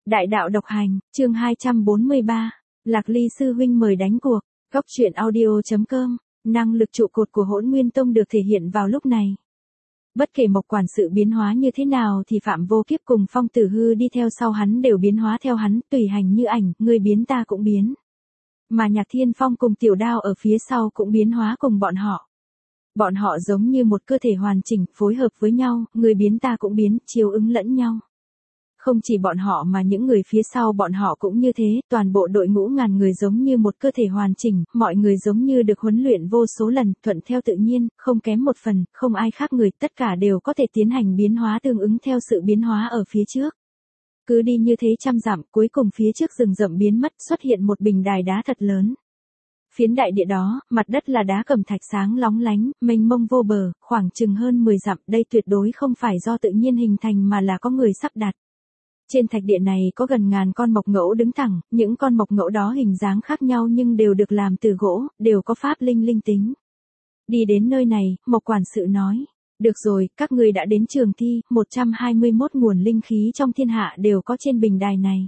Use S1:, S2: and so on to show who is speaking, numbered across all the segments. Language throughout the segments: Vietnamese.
S1: Đại đạo độc hành, chương 243. Lạc Ly sư huynh mời đánh cuộc. Góc truyện audio.com. Năng lực trụ cột của Hỗn Nguyên Tông được thể hiện vào lúc này. Bất kể Mộc quản sự biến hóa như thế nào thì Phạm Vô Kiếp cùng Phong Tử Hư đi theo sau hắn đều biến hóa theo hắn, tùy hành như ảnh, người biến ta cũng biến. Mà Nhạc Thiên Phong cùng Tiểu Đao ở phía sau cũng biến hóa cùng bọn họ. Bọn họ giống như một cơ thể hoàn chỉnh, phối hợp với nhau, người biến ta cũng biến, chiếu ứng lẫn nhau. Không chỉ bọn họ mà những người phía sau bọn họ cũng như thế, toàn bộ đội ngũ ngàn người giống như một cơ thể hoàn chỉnh, mọi người giống như được huấn luyện vô số lần, thuận theo tự nhiên, không kém một phần, không ai khác người, tất cả đều có thể tiến hành biến hóa tương ứng theo sự biến hóa ở phía trước. Cứ đi như thế trăm dặm, cuối cùng phía trước rừng rậm biến mất, xuất hiện một bình đài đá thật lớn. Phiến đại địa đó, mặt đất là đá cẩm thạch sáng lóng lánh, mênh mông vô bờ, khoảng chừng hơn 10 dặm, đây tuyệt đối không phải do tự nhiên hình thành mà là có người sắp đặt. Trên thạch địa này có gần ngàn con mộc ngẫu đứng thẳng, những con mộc ngẫu đó hình dáng khác nhau nhưng đều được làm từ gỗ, đều có pháp linh tính. Đi đến nơi này, Mộc quản sự nói, được rồi, các ngươi đã đến trường thi, 121 nguồn linh khí trong thiên hạ đều có trên bình đài này.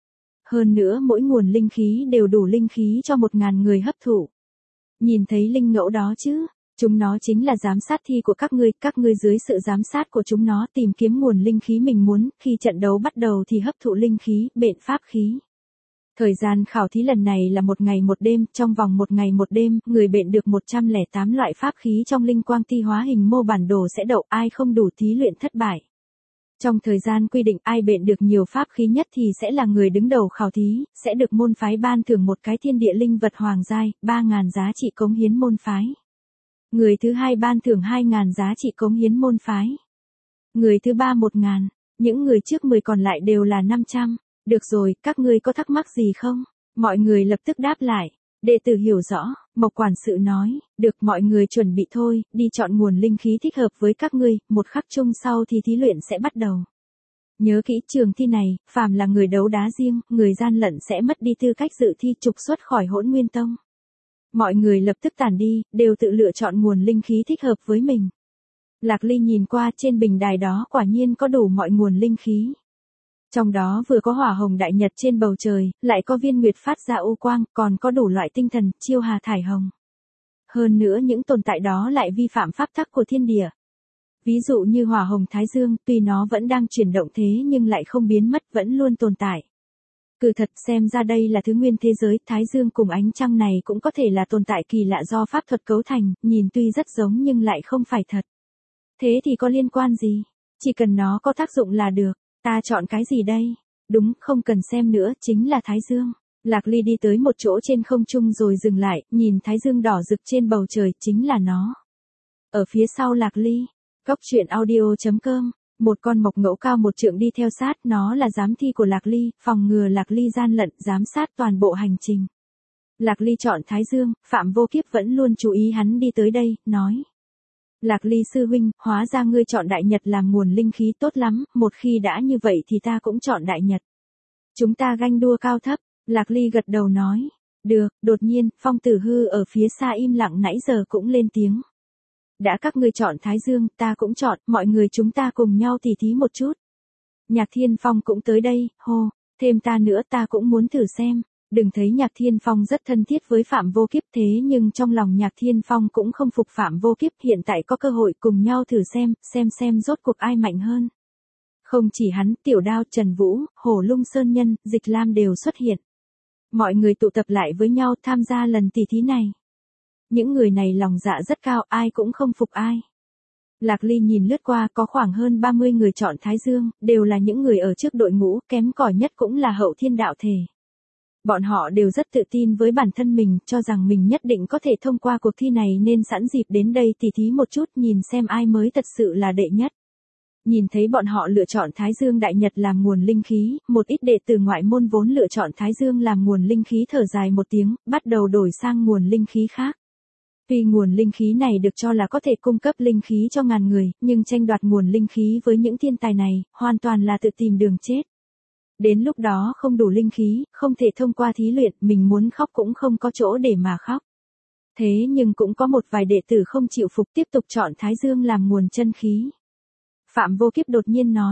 S1: Hơn nữa mỗi nguồn linh khí đều đủ linh khí cho 1000 người hấp thụ. Nhìn thấy linh ngẫu đó chứ? Chúng nó chính là giám sát thi của các ngươi dưới sự giám sát của chúng nó tìm kiếm nguồn linh khí mình muốn, khi trận đấu bắt đầu thì hấp thụ linh khí, bện pháp khí. Thời gian khảo thí lần này là 1 ngày 1 đêm, trong vòng 1 ngày 1 đêm, người bện được 108 loại pháp khí trong linh quang ti hóa hình mô bản đồ sẽ đậu, ai không đủ thí luyện thất bại. Trong thời gian quy định ai bện được nhiều pháp khí nhất thì sẽ là người đứng đầu khảo thí, sẽ được môn phái ban thưởng một cái thiên địa linh vật hoàng giai, 3.000 giá trị cống hiến môn phái. Người thứ hai ban thưởng 2.000 giá trị cống hiến môn phái. Người thứ ba 1.000, những người trước 10 còn lại đều là 500. Được rồi, các ngươi có thắc mắc gì không? Mọi người lập tức đáp lại. Đệ tử hiểu rõ, Mộc quản sự nói, được mọi người chuẩn bị thôi, đi chọn nguồn linh khí thích hợp với các ngươi, một khắc chung sau thì thí luyện sẽ bắt đầu. Nhớ kỹ trường thi này, phàm là người đấu đá riêng, người gian lận sẽ mất đi tư cách dự thi trục xuất khỏi Hỗn Nguyên Tông. Mọi người lập tức tản đi, đều tự lựa chọn nguồn linh khí thích hợp với mình. Lạc Ly nhìn qua trên bình đài đó quả nhiên có đủ mọi nguồn linh khí. Trong đó vừa có hỏa hồng đại nhật trên bầu trời, lại có viên nguyệt phát ra u quang, còn có đủ loại tinh thần, chiêu hà thải hồng. Hơn nữa những tồn tại đó lại vi phạm pháp tắc của thiên địa. Ví dụ như hỏa hồng thái dương, tuy nó vẫn đang chuyển động thế nhưng lại không biến mất, vẫn luôn tồn tại. Cứ thật xem ra đây là thứ nguyên thế giới, thái dương cùng ánh trăng này cũng có thể là tồn tại kỳ lạ do pháp thuật cấu thành, nhìn tuy rất giống nhưng lại không phải thật. Thế thì có liên quan gì? Chỉ cần nó có tác dụng là được. Ta chọn cái gì đây? Đúng, không cần xem nữa, chính là thái dương. Lạc Ly đi tới một chỗ trên không trung rồi dừng lại, nhìn thái dương đỏ rực trên bầu trời, chính là nó. Ở phía sau Lạc Ly, góc truyện audio.com. Một con mộc ngẫu cao 1 trượng đi theo sát, nó là giám thi của Lạc Ly, phòng ngừa Lạc Ly gian lận, giám sát toàn bộ hành trình. Lạc Ly chọn Thái Dương, Phạm Vô Kiếp vẫn luôn chú ý hắn đi tới đây, nói. Lạc Ly sư huynh, hóa ra ngươi chọn Đại Nhật làm nguồn linh khí tốt lắm, một khi đã như vậy thì ta cũng chọn Đại Nhật. Chúng ta ganh đua cao thấp, Lạc Ly gật đầu nói. Được, đột nhiên, Phong Tử Hư ở phía xa im lặng nãy giờ cũng lên tiếng. Đã các ngươi chọn Thái Dương, ta cũng chọn, mọi người chúng ta cùng nhau tỉ thí một chút. Nhạc Thiên Phong cũng tới đây, hô, thêm ta nữa ta cũng muốn thử xem. Đừng thấy Nhạc Thiên Phong rất thân thiết với Phạm Vô Kiếp thế nhưng trong lòng Nhạc Thiên Phong cũng không phục Phạm Vô Kiếp, hiện tại có cơ hội cùng nhau thử xem rốt cuộc ai mạnh hơn. Không chỉ hắn, Tiểu Đao, Trần Vũ, Hổ Lung Sơn Nhân, Dịch Lam đều xuất hiện. Mọi người tụ tập lại với nhau tham gia lần tỉ thí này. Những người này lòng dạ rất cao, ai cũng không phục ai. Lạc Ly nhìn lướt qua có khoảng hơn 30 người chọn Thái Dương, đều là những người ở trước đội ngũ, kém cỏi nhất cũng là hậu thiên đạo thể. Bọn họ đều rất tự tin với bản thân mình, cho rằng mình nhất định có thể thông qua cuộc thi này nên sẵn dịp đến đây tỉ thí một chút nhìn xem ai mới thật sự là đệ nhất. Nhìn thấy bọn họ lựa chọn Thái Dương Đại Nhật làm nguồn linh khí, một ít đệ tử ngoại môn vốn lựa chọn Thái Dương làm nguồn linh khí thở dài một tiếng, bắt đầu đổi sang nguồn linh khí khác. Tuy nguồn linh khí này được cho là có thể cung cấp linh khí cho ngàn người, nhưng tranh đoạt nguồn linh khí với những thiên tài này, hoàn toàn là tự tìm đường chết. Đến lúc đó không đủ linh khí, không thể thông qua thí luyện, mình muốn khóc cũng không có chỗ để mà khóc. Thế nhưng cũng có một vài đệ tử không chịu phục tiếp tục chọn Thái Dương làm nguồn chân khí. Phạm Vô Kiếp đột nhiên nói,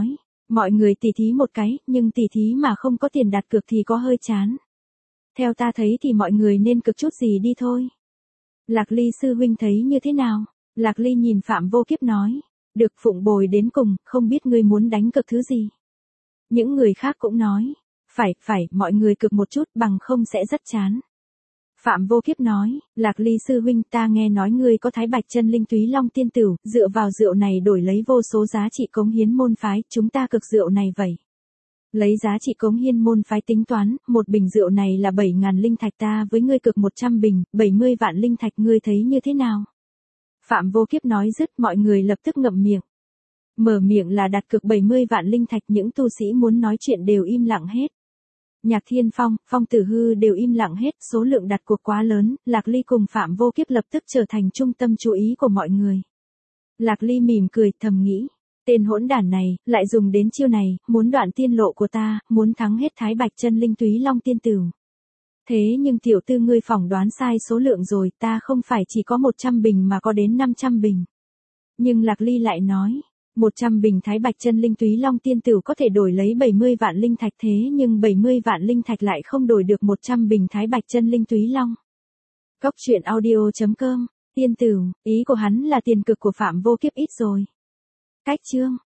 S1: Mọi người tỉ thí một cái, nhưng tỉ thí mà không có tiền đặt cược thì có hơi chán. Theo ta thấy thì mọi người nên cực chút gì đi thôi. Lạc Ly sư huynh thấy như thế nào? Lạc Ly nhìn Phạm Vô Kiếp nói. Được phụng bồi đến cùng, không biết ngươi muốn đánh cực thứ gì. Những người khác cũng nói. Phải, mọi người cực một chút bằng không sẽ rất chán. Phạm Vô Kiếp nói, Lạc Ly sư huynh ta nghe nói ngươi có Thái Bạch Chân Linh Túy Long Tiên Tửu, dựa vào rượu này đổi lấy vô số giá trị cống hiến môn phái, chúng ta cực rượu này vậy. Lấy giá trị cống hiến môn phái tính toán, một bình rượu này là 7.000 linh thạch ta với ngươi cực 100 bình, 70 vạn linh thạch ngươi thấy như thế nào? Phạm Vô Kiếp nói dứt mọi người lập tức ngậm miệng. Mở miệng là đặt cược 70 vạn linh thạch những tu sĩ muốn nói chuyện đều im lặng hết. Nhạc Thiên Phong, Phong Tử Hư đều im lặng hết, số lượng đặt cuộc quá lớn, Lạc Ly cùng Phạm Vô Kiếp lập tức trở thành trung tâm chú ý của mọi người. Lạc Ly mỉm cười, thầm nghĩ, tên hỗn đản này, lại dùng đến chiêu này, muốn đoạn tiên lộ của ta, muốn thắng hết Thái Bạch Chân Linh Túy Long Tiên Tửu. Thế nhưng tiểu tư ngươi phỏng đoán sai số lượng rồi, ta không phải chỉ có 100 bình mà có đến 500 bình. Nhưng Lạc Ly lại nói, 100 bình Thái Bạch Chân Linh Túy Long Tiên Tửu có thể đổi lấy 70 vạn linh thạch thế nhưng 70 vạn linh thạch lại không đổi được 100 bình Thái Bạch Chân Linh Túy Long. Cốc truyện audio.com, Tiên Tửu, ý của hắn là tiền cực của Phạm Vô Kiếp ít rồi. Cách chương